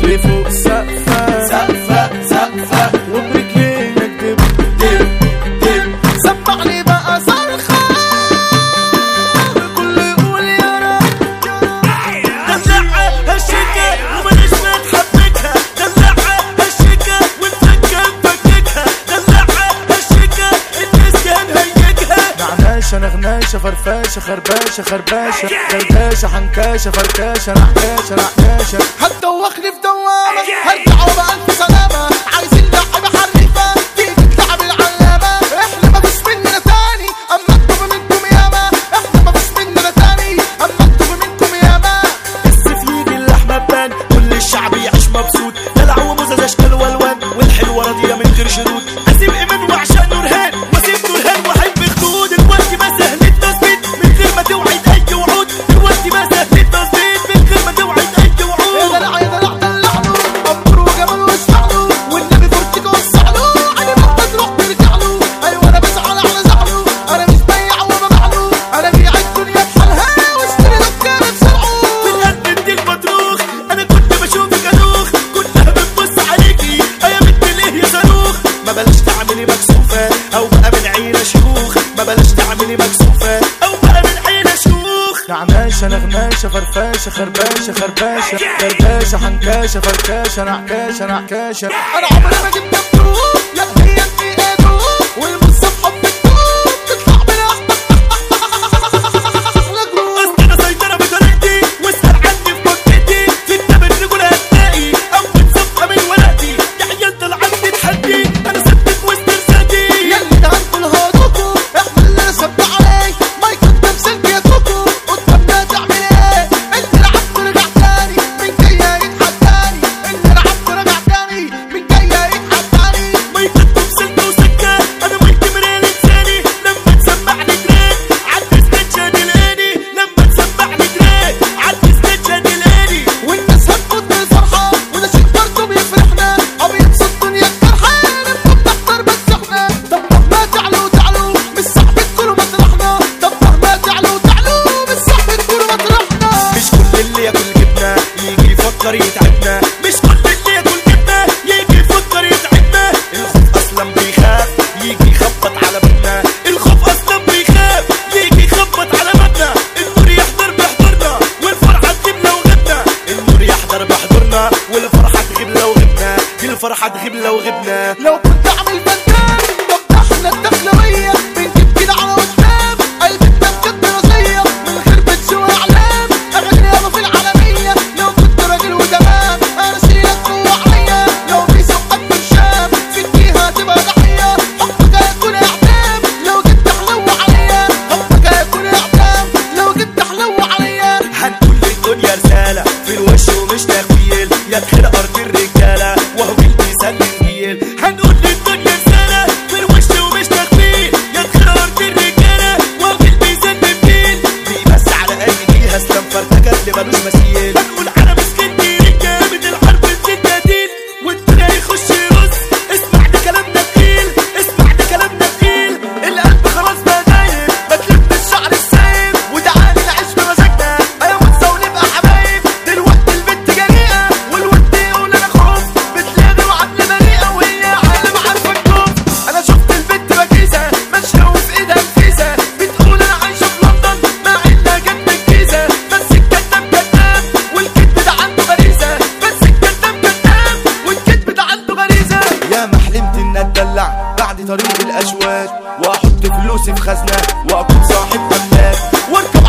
لفوق سقفة سقفة سقفة وبرجلينك دب دب دب. سمعني بقى صرخة والكل يقول يا رب. دلعها هالشيكة وماليش ما تحبكها، دلعها هالشيكة ونفكها نفككها، دلعها هالشيكة النسيان هيجها. نعناشة نغناشة فرفاشة خرباشة خرباشة خرباشة حنكاشة فركاشة نحكاشة نحكاشة. هتدوخني في دوامة هرجع وبألف سلامة. عايزين لعبة حريفة تيجي تلعب العلامة. احنا مفيش مننا تاني اما انتوا منكم ياما، احنا مفيش مننا تاني اما انتوا منكم ياما. السيف يجي اللحمة تبان كل الشعب يعيش مبسوط، دلع ومزاز اشكال والوان والحلوة راضية من غير شروط. اسيب ايمان وعشان نورهان واسيب نورهان واحب خدود. الوقت ما سهل التثبيت من غير ما توعد اي وعود، الوقت ما سهل التثبيت من غير ما توعد اي وعود. يا دلع يا دلع دلعله امر وجمال واسمعله والنبي فرتك وسعله. انا محتاج روح ترجع له، ايوه انا بزعل على زعله. انا مش بيع وببيع له، انا بيع الدنيا بحالها واشتري دكان بسرعه. بتقدم دي المطروخ انا كنت بشوفك ادوخ، كلها بتبص عليكي يا بنت ليه يا صاروخ. ما بلاش تعملي مكسوفه او بقى من عيله شيوخ، ما بلاش تعملي مكسوفه او بقى من عيله شيوخ. نعناشة نغناشة فرفاشة خرباشة خرباشة خرباشة حنكاشة فركاشة نحكاشة نحكاشة. انا عمري ما جبت مبروك يا هي انت ايدو والمصاب حبك تطلع بلا احلى جروح. اصل انا سيطرة بطريقتي واسأل عني في منطقتي، في كتاب الرجولة هتلاقي اول صفحة من ورقتي. يا عيال طلعت تتحدي انا سبتك وسط رسالتي. ياللي ده انتوا الهدوكو احنا اللي نسبت عليك ما يقدم سلك يا كوكو. قدامنا تعمل ايه انت لعبت ورجع تاني من جاية يتحداني. انت لعبت ورجع تاني من جاية يتحداني. ما يقدم سلك وسكة انا مايك مريل لساني. لما تسمعني تريك عدي ستيتش هتلاقيني، لما تسمعني تريك عدي ستيتش هتلاقيني. والناس هتموت من الفرحة وده شيء برضه بيفرحنا او يبسط الدنيا الجرحى. نبقى بنختار بس احنا. طب مهما تعلوا تعلوا مش صعب تكونوا مطرحنا. طب مهما تعلوا تعلوا مش صعب تكونوا مطرحنا. مش كل اللي ياكل جبنة يجي يفكر يتعبنا، مش كل اللي ياكل جبنة يجي يفكر يتعبنا. الخوف اصلا بيخاف يجي يخبط على بابنا، الخوف اصلا بيخاف يجي يخبط على بابنا. النور يحضر بحضورنا والفرحة تغيب لو غبنا، النور يحضر بحضورنا والفرحة تغيب لو غبنا، الفرحة تغيب لو غبنا. لو كنت اعمل فنان طب احنا الدخلوية بنجيب كده على قدام قلبتنا بجد راسية من غير بتس واعلام. اغني يابا في العالمية لو كنت راجل وتمام. انا شيلك جوا عليا لو في سوقك برشام فيكيها تبقى ضحية. حبك هيكون اعدام لو جيت تحلو عليا، حبك هيكون اعدام لو جيت تحلو عليا. هنقول للدنيا رسالة في الوش ومش تخيل يا تخير ارض الرجالة وهو المثال للجيل. هنقول للدنيا رسالة في الوش ومش تخيل يا تخير ارض الرجالة وهو المثال للجيل. بيبس على ايديها اسلام فرتكة اللي ملوش مثيل. هنقول على مسكنتي رجالة الحرب الستاتين والدنيا يخش يرص. اسمع ده كلامنا تقيل اسمع ده كلامنا تقيل. القلب خلاص بقى دايب ما تلم الشعر السايب وتعالي نعيش بمزاجنا. ايوه ونسى ونبقى حبايب. دلوقتي البت جريئة والود يقول انا خوف بتلاقي وعاملة بريئة وهي عالم عارفة الكوف. انا شفت البت بكيسة ماشية وفي ايدها الفيزا بتقول انا عايشة في لندن مع انها جنب الجيزة. بس الكداب كداب والكدب ده عنده غريزة، بس الكداب كداب والكدب ده عنده غريزة. يا ما حلمت ان اتدلع بعد طريق الاشواك واحط فلوسي في خزنة واكون صاحب املاك واركب